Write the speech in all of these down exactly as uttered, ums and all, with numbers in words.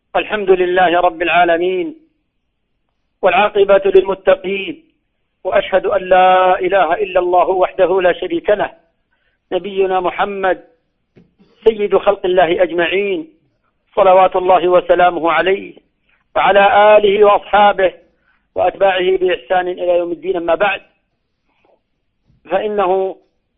الحمد لله رب العالمين، والعاقبة للمتقين، وأشهد أن لا إله إلا الله وحده لا شريك له، نبينا محمد سيد خلق الله أجمعين، صلوات الله وسلامه عليه وعلى آله وأصحابه وأتباعه بإحسان إلى يوم الدين. أما بعد، فإنه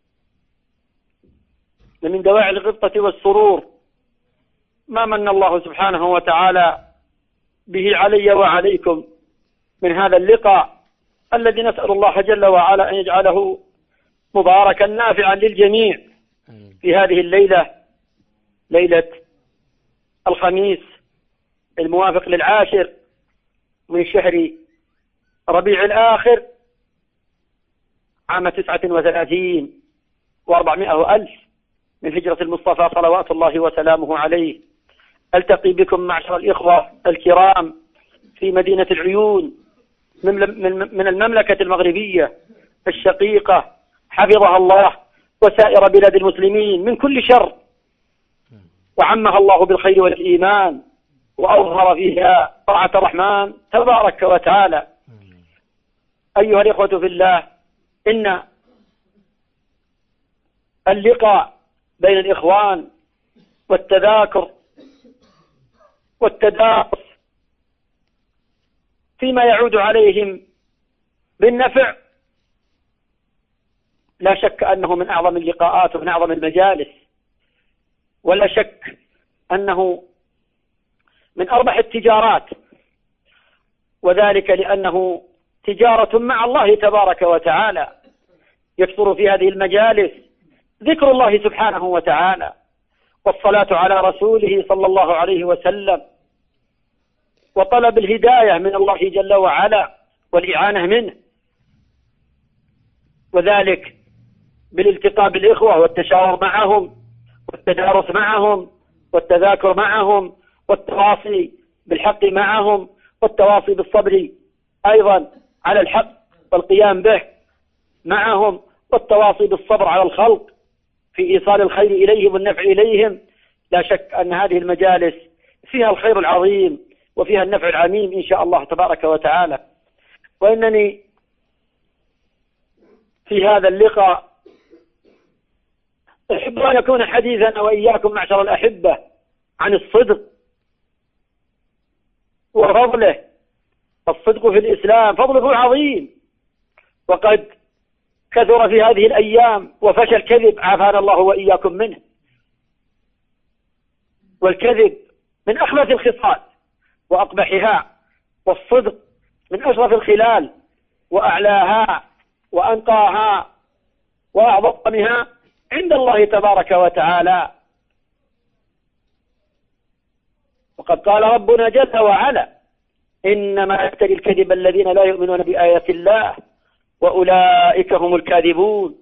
من دواعي الغبطة والسرور ما من الله سبحانه وتعالى به علي وعليكم من هذا اللقاء الذي نسأل الله جل وعلا أن يجعله مباركا نافعا للجميع في هذه الليلة، ليلة الخميس الموافق للعاشر من شهر ربيع الآخر عام تسعة وثلاثين وأربعمائة ألف من هجرة المصطفى صلوات الله وسلامه عليه. ألتقي بكم معشر الإخوة الكرام في مدينة العيون من المملكة المغربية الشقيقة، حفظها الله وسائر بلاد المسلمين من كل شر، وعمها الله بالخير والإيمان، وأظهر فيها طاعة الرحمن تبارك وتعالى. أيها الإخوة في الله، إن اللقاء بين الإخوان والتذاكر والتدارس فيما يعود عليهم بالنفع لا شك أنه من أعظم اللقاءات ومن أعظم المجالس، ولا شك أنه من أربح التجارات، وذلك لأنه تجارة مع الله تبارك وتعالى. يكثر في هذه المجالس ذكر الله سبحانه وتعالى والصلاة على رسوله صلى الله عليه وسلم، وطلب الهداية من الله جل وعلا والإعانة منه، وذلك بالالتقاء بالإخوة والتشاور معهم والتدارس معهم والتذاكر معهم والتواصي بالحق معهم والتواصي بالصبر أيضا على الحق والقيام به معهم، والتواصي بالصبر على الخلق في إيصال الخير إليهم والنفع إليهم. لا شك أن هذه المجالس فيها الخير العظيم وفيها النفع العميم إن شاء الله تبارك وتعالى. وإنني في هذا اللقاء أحب أن يكون حديثا وإياكم معشر الأحبة عن الصدق وفضله. الصدق في الإسلام فضله عظيم، وقد كثر في هذه الأيام وفشى الكذب، عافانا الله وإياكم منه. والكذب من أخبث الخصال وأقبحها، والصدق من أشرف الخلال وأعلاها وأنقاها وأعظمها عند الله تبارك وتعالى. وقد قال ربنا جل وعلا: إنما يفتري الكذب الذين لا يؤمنون بآيات الله وأولئك هم الكاذبون.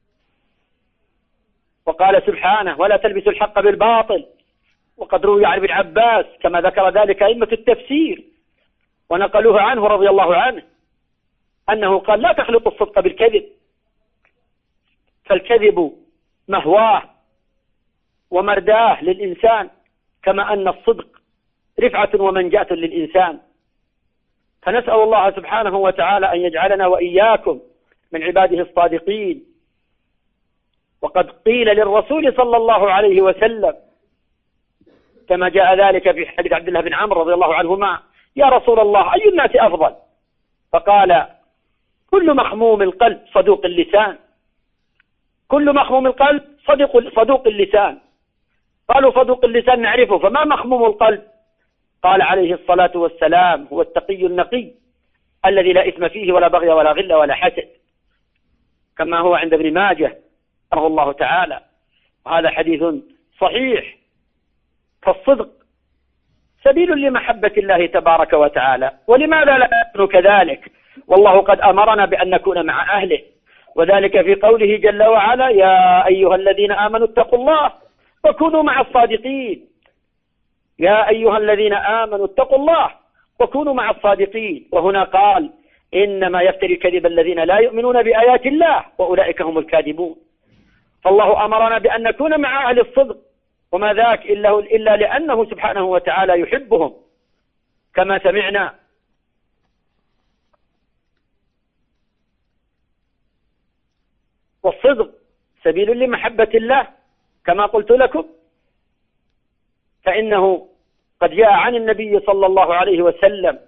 وقال سبحانه: ولا تلبسوا الحق بالباطل. وقد روي عن ابن عباس كما ذكر ذلك أئمة التفسير ونقلوه عنه رضي الله عنه أنه قال: لا تخلط الصدق بالكذب، فالكذب مهواه ومرداه للإنسان، كما أن الصدق رفعة ومنجاة للإنسان. فنسأل الله سبحانه وتعالى أن يجعلنا وإياكم من عباده الصادقين. وقد قيل للرسول صلى الله عليه وسلم كما جاء ذلك في حديث عبد الله بن عمرو رضي الله عنهما: يا رسول الله، أي الناس أفضل؟ فقال: كل مخموم القلب صدوق اللسان. كل مخموم القلب صدوق صدوق اللسان. قالوا: صدوق اللسان نعرفه، فما مخموم القلب؟ قال عليه الصلاة والسلام: هو التقي النقي الذي لا إثم فيه ولا بغي ولا غل ولا حسد، كما هو عند ابن ماجه رحمه الله تعالى. وهذا حديث صحيح. فالصدق سبيل لمحبة الله تبارك وتعالى، ولماذا لا نكون كذلك؟ والله قد أمرنا بأن نكون مع أهله، وذلك في قوله جل وعلا: يا أيها الذين آمنوا اتقوا الله وكونوا مع الصادقين. يا أيها الذين آمنوا اتقوا الله وكونوا مع الصادقين. وهنا قال: إنما يفتري الكذب الذين لا يؤمنون بآيات الله وأولئك هم الكاذبون. فالله أمرنا بأن نكون مع أهل الصدق وما ذاك إلا, إلا لأنه سبحانه وتعالى يحبهم كما سمعنا. والصدق سبيل لمحبة الله كما قلت لكم، فإنه قد جاء عن النبي صلى الله عليه وسلم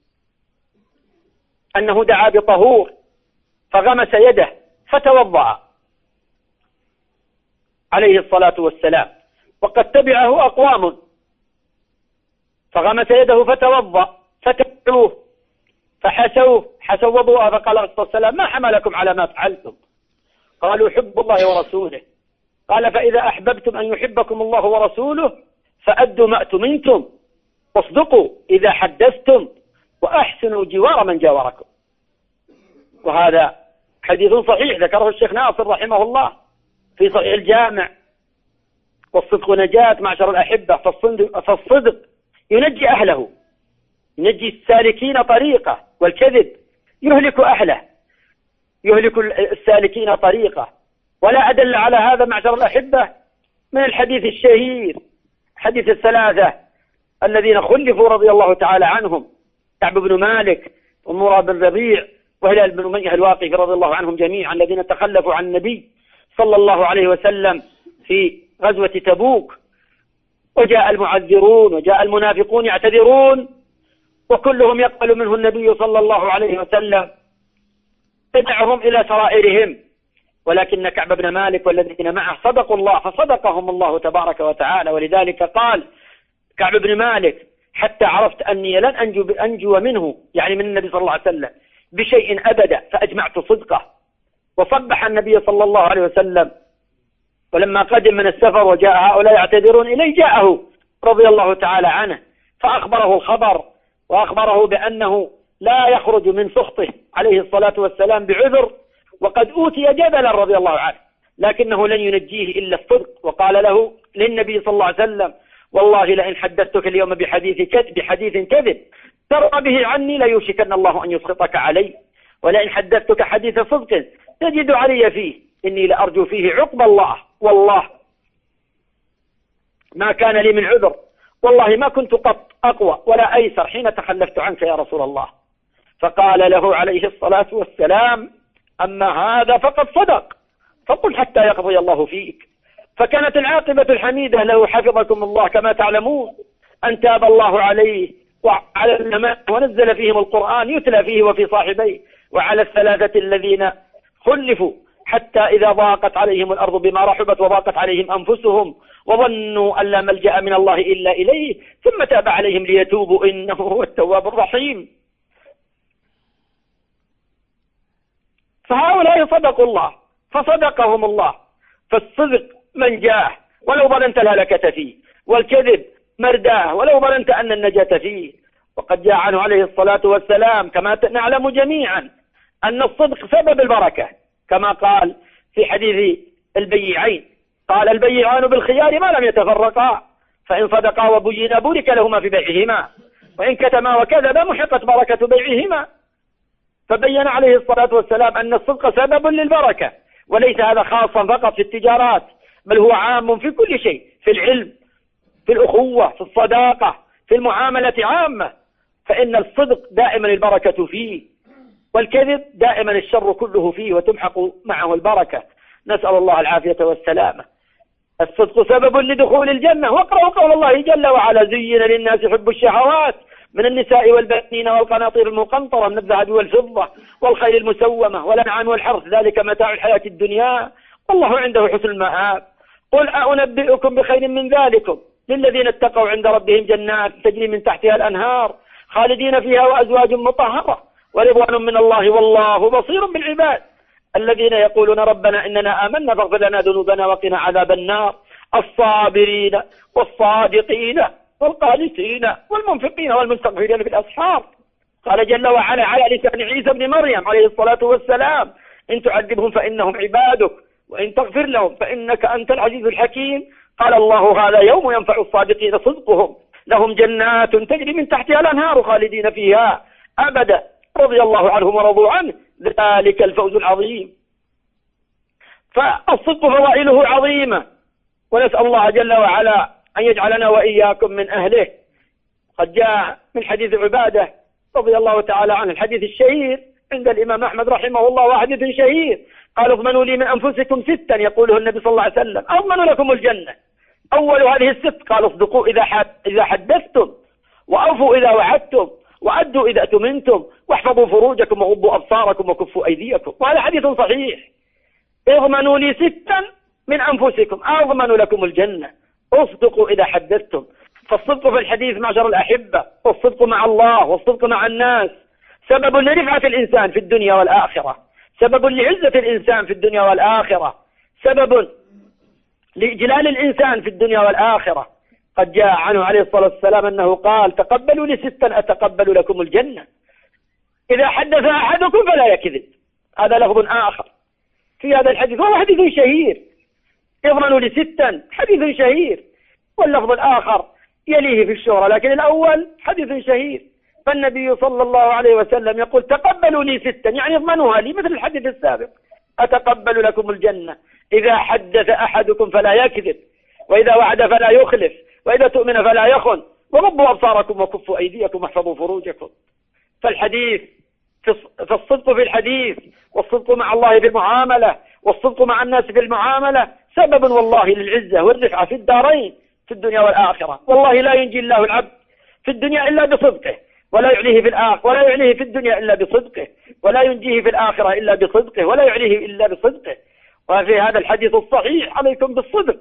أنه دعا بطهور فغمس يده فتوضأ عليه الصلاة والسلام، وقد تبعه أقوام فغمس يده فتوضأ فتبعوه فحسوه حسوا وضوءه، فقال عليه الصلاة والسلام: ما حملكم على ما فعلتم؟ قالوا: حب الله ورسوله. قال: فإذا أحببتم أن يحبكم الله ورسوله فأدوا ما أتمنتم، واصدقوا إذا حدثتم، وأحسنوا جوار من جاوركم. وهذا حديث صحيح ذكره الشيخ ناصر رحمه الله في صحيح الجامع. والصدق نجاة معشر الأحبة، فالصدق ينجي أهله، ينجي السالكين طريقه، والكذب يهلك أهله، يهلك السالكين طريقه. ولا أدل على هذا معشر الأحبة من الحديث الشهير، حديث الثلاثة الذين خلفوا رضي الله تعالى عنهم: كعب بن مالك ومراد بن ربيع وهلال بن أمية الواقفي رضي الله عنهم جميعا، الذين تخلفوا عن النبي صلى الله عليه وسلم في غزوة تبوك. وجاء المعذرون وجاء المنافقون يعتذرون، وكلهم يقبل منه النبي صلى الله عليه وسلم، يدعهم إلى سرائرهم. ولكن كعب بن مالك والذين معه صدقوا الله فصدقهم الله تبارك وتعالى. ولذلك قال كعب بن مالك: حتى عرفت أني لن أنجو, أنجو منه، يعني من النبي صلى الله عليه وسلم، بشيء أبدا، فأجمعت صدقه. وصبح النبي صلى الله عليه وسلم، ولما قدم من السفر وجاء هؤلاء يعتذرون إليه جاءه رضي الله تعالى عنه فأخبره الخبر، وأخبره بأنه لا يخرج من سخطه عليه الصلاة والسلام بعذر، وقد أوتي جبلا رضي الله عنه، لكنه لن ينجيه إلا الصدق. وقال له للنبي صلى الله عليه وسلم: والله لئن حدثتك اليوم بحديث كذب بحديث كذب ترى به عني ليوشكن الله أن يسخطك علي، ولئن حدثتك حديث صدق تجد علي فيه إني لأرجو فيه عقب الله، والله ما كان لي من عذر، والله ما كنت قط أقوى ولا أيسر حين تخلفت عنك يا رسول الله. فقال له عليه الصلاة والسلام: أما هذا فقد صدق، فقل حتى يقضي الله فيك. فكانت العاقبة الحميدة له حفظكم الله كما تعلمون أن تاب الله عليه وعلى النماء ونزل فيهم القرآن يتلى فيه وفي صاحبيه، وعلى الثلاثة الذين خلفوا حتى إذا ضاقت عليهم الأرض بما رحبت وضاقت عليهم أنفسهم وظنوا أن لا ملجأ من الله إلا إليه ثم تاب عليهم ليتوبوا إنه هو التواب الرحيم. فهؤلاء صدقوا الله فصدقهم الله. فالصدق من جاه ولو ظننت الهلكة فيه، والكذب مرداه ولو ظننت أن النجاة فيه. وقد جاء عنه عليه الصلاة والسلام كما نعلم جميعا أن الصدق سبب البركة، كما قال في حديث البيعين: قال البيعان بالخيار ما لم يتفرقا، فإن صدقا وبينا بورك لهما في بيعهما، وإن كتما وكذبا محقت بركة بيعهما. فبين عليه الصلاة والسلام أن الصدق سبب للبركة، وليس هذا خاصا فقط في التجارات، بل هو عام في كل شيء، في العلم، في الأخوة، في الصداقة، في المعاملة عامة. فإن الصدق دائما البركة فيه، والكذب دائما الشر كله فيه وتمحق معه البركة. نسأل الله العافية والسلامة. الصدق سبب لدخول الجنة. واقرأوا قول الله جل وعلا: زين للناس حب الشهوات من النساء والبنين والقناطير المقنطرة من الذهب والفضة والخيل المسومة والأنعام والحرث ذلك متاع الحياة الدنيا والله عنده حسن المآب. قل أنبئكم بخير من ذلكم للذين اتقوا عند ربهم جنات تجري من تحتها الأنهار خالدين فيها وأزواج مطهرة ورضوان من الله والله بصير بالعباد. الذين يقولون ربنا إننا آمنا فاغفر لنا ذنوبنا وقنا عذاب النار. الصابرين والصادقين والقانتين والمنفقين والمستغفرين بالأسحار. قال جل وعلا على لسان عيسى بن مريم عليه الصلاة والسلام: إن تعذبهم فإنهم عبادك وإن تغفر لهم فإنك أنت العزيز الحكيم. قال الله: هذا يوم ينفع الصادقين صدقهم لهم جنات تجري من تحتها الأنهار خالدين فيها أبدا رضي الله عنهم ورضوا عنه ذلك الفوز العظيم. فالصدق فضائله عظيمة، ونسأل الله جل وعلا أن يجعلنا وإياكم من أهله. قد جاء من حديث عبادة رضي الله تعالى عنه الحديث الشهير عند الإمام أحمد رحمه الله، وحديث شهير قال: اضمنوا لي من أنفسكم ستا يقوله النبي صلى الله عليه وسلم أضمن لكم الجنة. أول هذه الست قال: اصدقوا إذا إذا حدثتم، وأوفوا إذا وعدتم، وأدوا إذا أتمنتم، واحفظوا فروجكم، وغضوا أبصاركم، وكفوا أيديكم. وهذا حديث صحيح. اضمنوا لي ستا من أنفسكم أضمن لكم الجنة. اصدقوا إذا حدثتم. فالصدق في الحديث معشر الأحبة، والصدق مع الله، والصدق مع الناس سبب لرفعة الإنسان في الدنيا والآخرة، سبب لعزة الإنسان في الدنيا والآخرة، سبب لإجلال الإنسان في الدنيا والآخرة. قد جاء عنه عليه الصلاة والسلام أنه قال: تقبلوا لي ستا أتقبل لكم الجنة. إذا حدث أحدكم فلا يكذب. هذا لفظ آخر في هذا الحديث، وهو حديث شهير. اضمنوا لي ستا حديث شهير، واللفظ الآخر يليه في الشهرة، لكن الأول حديث شهير. فالنبي صلى الله عليه وسلم يقول: تقبلوا لي ستا، يعني اضمنوها لي، مثل الحديث السابق: أتقبل لكم الجنة. إذا حدث أحدكم فلا يكذب، وإذا وعد فلا يخلف، وإذا تؤمن فلا يخن، وغضوا أبصاركم، وكفوا أيديكم، واحفظوا فروجكم. فالحديث فالصدق في الحديث، والصدق مع الله في المعاملة، والصدق مع الناس في المعاملة سبب والله للعزة والرفعة في الدارين، في الدنيا والآخرة. والله لا ينجي الله العبد في الدنيا إلا بصدقه، ولا يعليه في الآخرة، ولا يعليه في الدنيا إلا بصدقه، ولا ينجيه في الآخرة إلا بصدقه، ولا يعليه إلا بصدقه. وفي هذا الحديث الصحيح: عليكم بالصدق.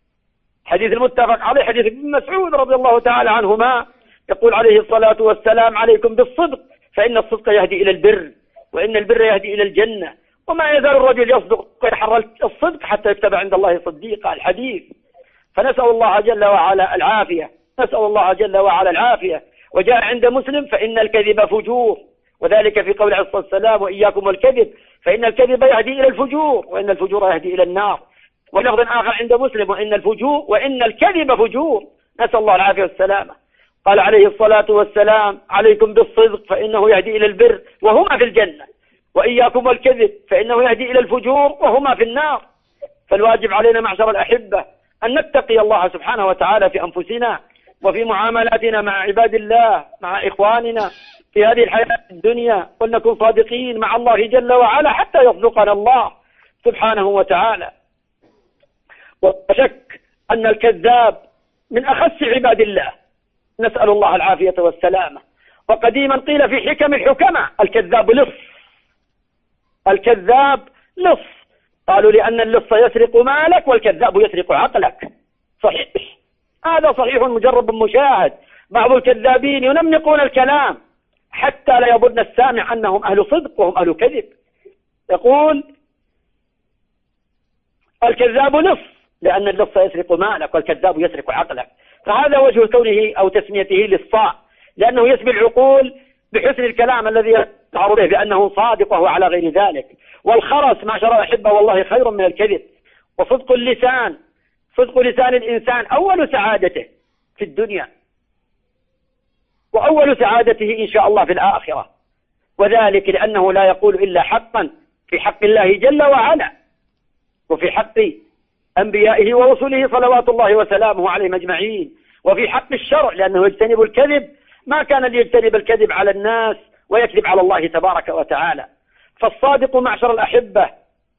حديث المتفق عليه حديث ابن مسعود رضي الله تعالى عنهما، يقول عليه الصلاة والسلام: عليكم بالصدق، فإن الصدق يهدي إلى البر، وإن البر يهدي إلى الجنة، وما يزال الرجل يصدق ويتحرى الصدق حتى يكتب عند الله صديقا. الحديث. فنسأل الله جل وعلا العافية، نسأل الله جل وعلا العافية. وجاء عند مسلم: فإن الكذب فجور، وذلك في قول عليه الصلاة والسلام: وإياكم والكذب فإن الكذب يهدي إلى الفجور، وإن الفجور يهدي إلى النار. ولفظ آخر عند مسلم: وإن الفجور وإن الكذب فجور. نسأل الله العافية والسلامة. قال عليه الصلاة والسلام: عليكم بالصدق فإنه يهدي إلى البر وهما في الجنة، وإياكم والكذب فإنه يهدي إلى الفجور وهما في النار. فالواجب علينا معشر الأحبة أن نتقي الله سبحانه وتعالى في أنفسنا، وفي معاملاتنا مع عباد الله، مع إخواننا في هذه الحياة الدنيا، ولنكن صادقين مع الله جل وعلا حتى يصدقنا الله سبحانه وتعالى. وشك أن الكذاب من أخس عباد الله، نسأل الله العافية والسلامة. وقديما قيل في حكم الحكماء: الكذاب لص. الكذاب لص. قالوا: لأن اللص يسرق مالك، والكذاب يسرق عقلك. صحيح، هذا صحيح مجرب مشاهد. بعض الكذابين ينمقون الكلام حتى لا يظن السامع أنهم أهل صدق وهم أهل كذب. يقول: الكذاب لص، لأن اللص يسرق مالك، والكذاب يسرق عقلك. فهذا وجه كونه أو تسميته للصاء، لأنه يسبي العقول بحسن الكلام الذي يشعر به بأنه صادق وهو على غير ذلك. والخرس معشر الأحبة والله خير من الكذب. وصدق اللسان، صدق لسان الإنسان أول سعادته في الدنيا، وأول سعادته إن شاء الله في الآخرة. وذلك لأنه لا يقول إلا حقا في حق الله جل وعلا، وفي حق أنبيائه ورسله صلوات الله وسلامه عليهم أجمعين، وفي حق الشرع، لأنه يجتنب الكذب ما كان ليجتنب الكذب على الناس ويكذب على الله تبارك وتعالى. فالصادق معشر الأحبة،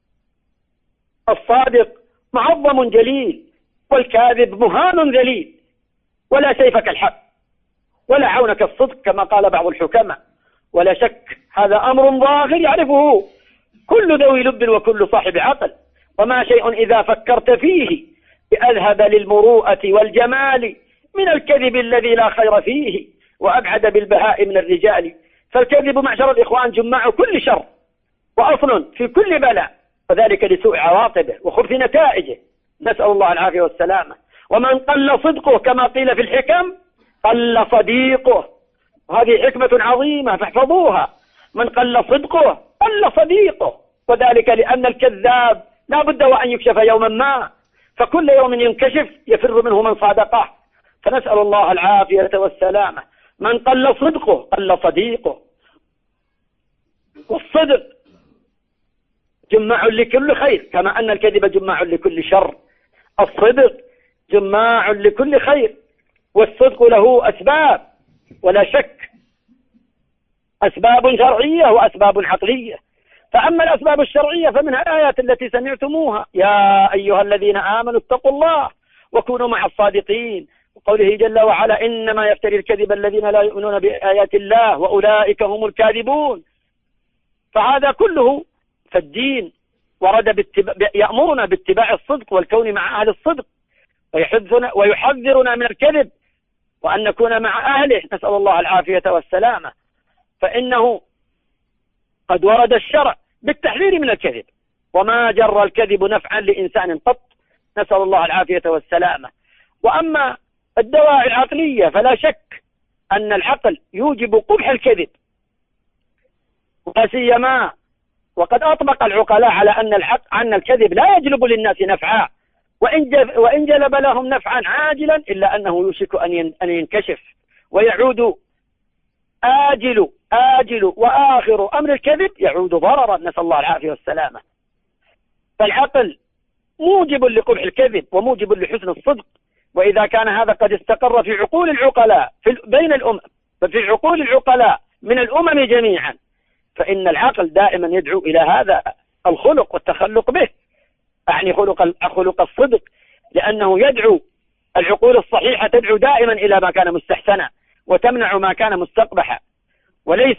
الصادق معظم جليل، والكاذب مهان ذليل. ولا سيف كالحق، ولا عون كالصدق، كما قال بعض الحكماء. ولا شك هذا أمر ظاهر يعرفه كل ذوي لب وكل صاحب عقل. وما شيء إذا فكرت فيه أذهب للمروءة والجمال من الكذب الذي لا خير فيه، وأبعد بالبهاء من الرجال. فالكذب معشر الإخوان جماع كل شر، وأصل في كل بلاء، وذلك لسوء عواقبه وخبث نتائجه، نسأل الله العافية والسلامة. ومن قل صدقه كما قيل في الحكم قل صديقه، وهذه حكمة عظيمة فاحفظوها. من قل صدقه قل صديقه، وذلك لأن الكذاب لا بد وأن يكشف يوما ما، فكل يوم ينكشف يفر منه من صادقه. فنسأل الله العافية والسلامة. من قل صدقه قل صديقه. والصدق جماع لكل خير، كما أن الكذب جماع لكل شر. الصدق جماع لكل خير، والصدق له أسباب ولا شك، أسباب شرعية وأسباب عقلية. فأما الأسباب الشرعية فمنها الآيات التي سمعتموها: يا أيها الذين آمنوا اتقوا الله وكونوا مع الصادقين، وقوله جل وعلا: إنما يفتري الكذب الذين لا يؤمنون بآيات الله وأولئك هم الكاذبون. فهذا كله فالدين ورد باتباع، يأمرنا باتباع الصدق والكون مع أهل الصدق، ويحذرنا ويحذرنا من الكذب وأن نكون مع أهله، نسأل الله العافية والسلامة. فإنه قد ورد الشرع بالتحذير من الكذب، وما جر الكذب نفعا لإنسان قط، نسأل الله العافية والسلامة. وأما الدواعي العقلية فلا شك أن العقل يوجب قبح الكذب، وسيما وقد أطبق العقلاء على أن الحق أن الكذب لا يجلب للناس نفعا، وإن وإن جلب لهم نفعا عاجلا إلا أنه يوشك أن ينكشف ويعود آجل آجل وآخر أمر الكذب يعود ضررا، نسأل الله العافية والسلامة. فالعقل موجب لقبح الكذب وموجب لحسن الصدق، وإذا كان هذا قد استقر في عقول العقلاء في بين الأمم ففي عقول العقلاء من الأمم جميعا، فإن العقل دائما يدعو إلى هذا الخلق والتخلق به، أعني خلق خلق الصدق، لأنه يدعو العقول الصحيحة تدعو دائما إلى ما كان مستحسنا وتمنع ما كان مستقبحا، وليس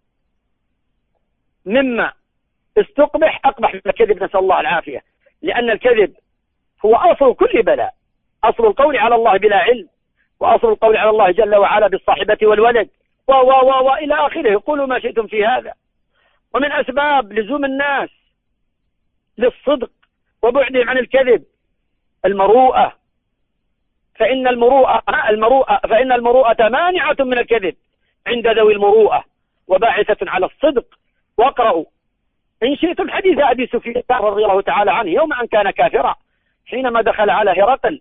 مما استقبح أقبح من الكذب، نسأل الله العافية. لأن الكذب هو أصل كل بلاء، أصل القول على الله بلا علم، وأصل القول على الله جل وعلا بالصاحبة والولد و و و وإلى آخره، قولوا ما شئتم في هذا. ومن أسباب لزوم الناس للصدق وبعدهم عن الكذب المروءة، فإن المروءة المروءة فإن المروءة مانعة من الكذب عند ذوي المروءة وباعثة على الصدق. واقرأوا إن شئتم حديث أبي سفيان رضي الله تعالى عنه يوم أن كان كافرا، حينما دخل على هرقل،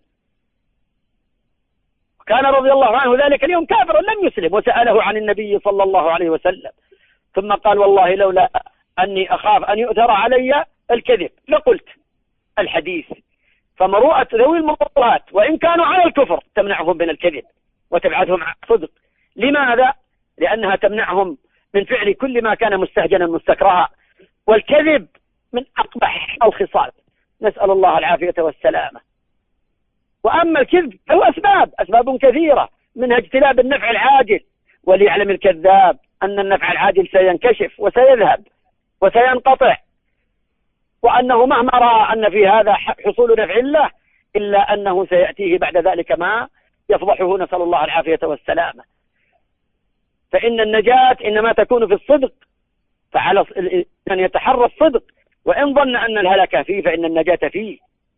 كان رضي الله عنه ذلك اليوم كافرا لم يسلم، وسأله عن النبي صلى الله عليه وسلم، ثم قال: والله لولا أني أخاف أن يؤثر علي الكذب لقلت الحديث. فمروءة ذوي المروءات وإن كانوا على الكفر تمنعهم من الكذب وتبعثهم عن الصدق. لماذا؟ لأنها تمنعهم من فعل كل ما كان مستهجنا مستكرها، والكذب من أقبح الخصال، نسأل الله العافية والسلامة. وأما الكذب له أسباب أسباب كثيرة، منها اجتلاب النفع العاجل، وليعلم الكذاب أن النفع العاجل سينكشف وسيذهب وسينقطع، وأنه مهما رأى أن في هذا حصول نفع الله إلا أنه سيأتيه بعد ذلك ما يفضحه، نسأل الله العافية والسلامة. فإن النجاة إنما تكون في الصدق، فعلى الإنسان أن يتحرى الصدق، وإن ظن أن الهلك فيه فإن النجاة فيه،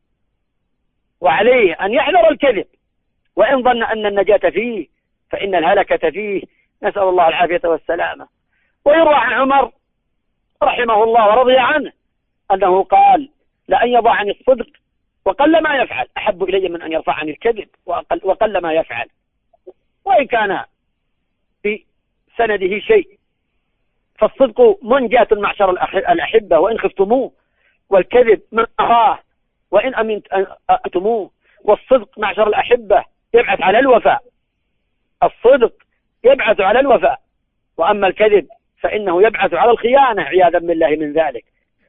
وعليه أن يحذر الكذب، وإن ظن أن النجاة فيه فإن الهلكة فيه، نسأل الله العافية والسلامة. ويروى عن عمر رحمه الله ورضي عنه أنه قال: لأن يضع عن الصدق وقل ما يفعل أحب إلي من أن يرفع عن الكذب وقل, وقل ما يفعل. وإن كان في سنده شيء فالصدق منجاة معشر الأحبة وإن خفتموه، والكذب من أخاه وإن أمنتموه. والصدق معشر الأحبة يبعث على الوفاء، الصدق يبعث على الوفاء، وأما الكذب فإنه يبعث على الخيانة عياذا بالله من ذلك.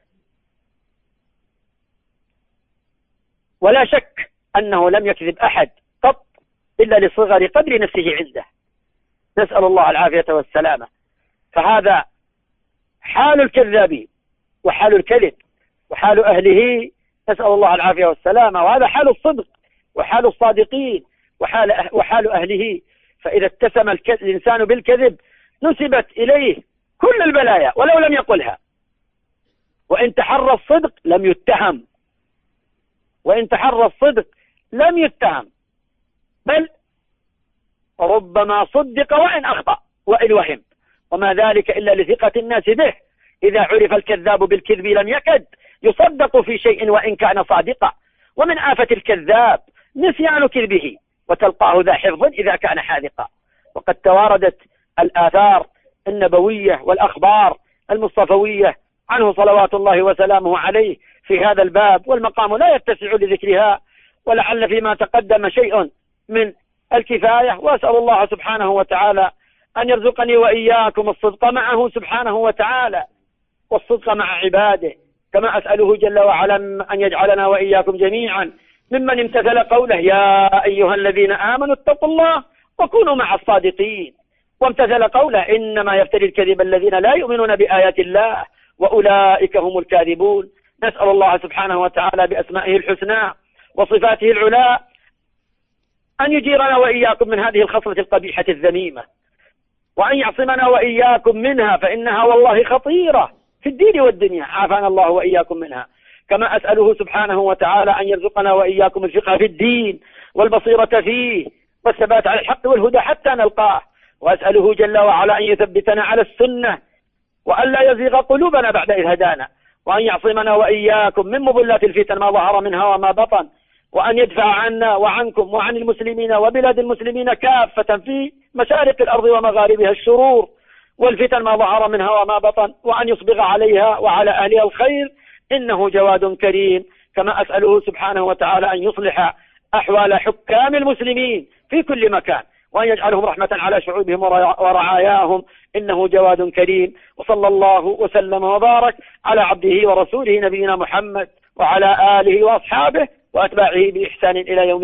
ولا شك أنه لم يكذب أحد قط إلا لصغر قدر نفسه عنده، نسأل الله العافية والسلامة. فهذا حال الكذابين وحال الكذب وحال أهله، نسأل الله العافية والسلامة. وهذا حال الصدق وحال الصادقين وحال, وحال أهله. فإذا اتسم الإنسان بالكذب نسبت إليه كل البلايا ولو لم يقلها، وإن تحرى الصدق لم يتهم، وإن تحرى الصدق لم يتهم، بل ربما صدق وإن أخطأ وإن وهم، وما ذلك إلا لثقة الناس به. إذا عرف الكذاب بالكذب لم يكد يصدق في شيء وإن كان صادقا. ومن آفة الكذاب نسيان كذبه، وتلقاه ذا حفظ إذا كان حاذقا. وقد تواردت الآثار النبوية والأخبار المصطفوية عنه صلوات الله وسلامه عليه في هذا الباب، والمقام لا يتسع لذكرها، ولعل فيما تقدم شيء من الكفاية. وأسأل الله سبحانه وتعالى أن يرزقني وإياكم الصدق معه سبحانه وتعالى والصدق مع عباده، كما أسأله جل وعلا أن يجعلنا وإياكم جميعا ممن امتثل قوله يا أيها الذين آمنوا اتقوا الله وكونوا مع الصادقين، وامتثل قوله إنما يفتري الكذب الذين لا يؤمنون بآيات الله وأولئك هم الكاذبون. نسأل الله سبحانه وتعالى بأسمائه الحسنى وصفاته العلى أن يجيرنا وإياكم من هذه الخصلة القبيحة الذميمة، وأن يعصمنا وإياكم منها، فإنها والله خطيرة في الدين والدنيا، عافانا الله وإياكم منها. كما أسأله سبحانه وتعالى أن يرزقنا وإياكم الفقه في الدين والبصيرة فيه والثبات على الحق والهدى حتى نلقاه. وأسأله جل وعلا أن يثبتنا على السنة وأن لا يزيغ قلوبنا بعد إذ هدانا، وأن يعصمنا وإياكم من مضلات الفتن ما ظهر منها وما بطن، وأن يدفع عنا وعنكم وعن المسلمين وبلاد المسلمين كافة في مشارق الأرض ومغاربها الشرور والفتن ما ظهر منها وما بطن، وأن يصبغ عليها وعلى أهلها الخير إنه جواد كريم. كما أسأله سبحانه وتعالى أن يصلح أحوال حكام المسلمين في كل مكان، وأن يجعلهم رحمة على شعوبهم ورعاياهم إنه جواد كريم. وصلى الله وسلم وبارك على عبده ورسوله نبينا محمد وعلى آله وأصحابه وأتباعه بإحسان إلى يوم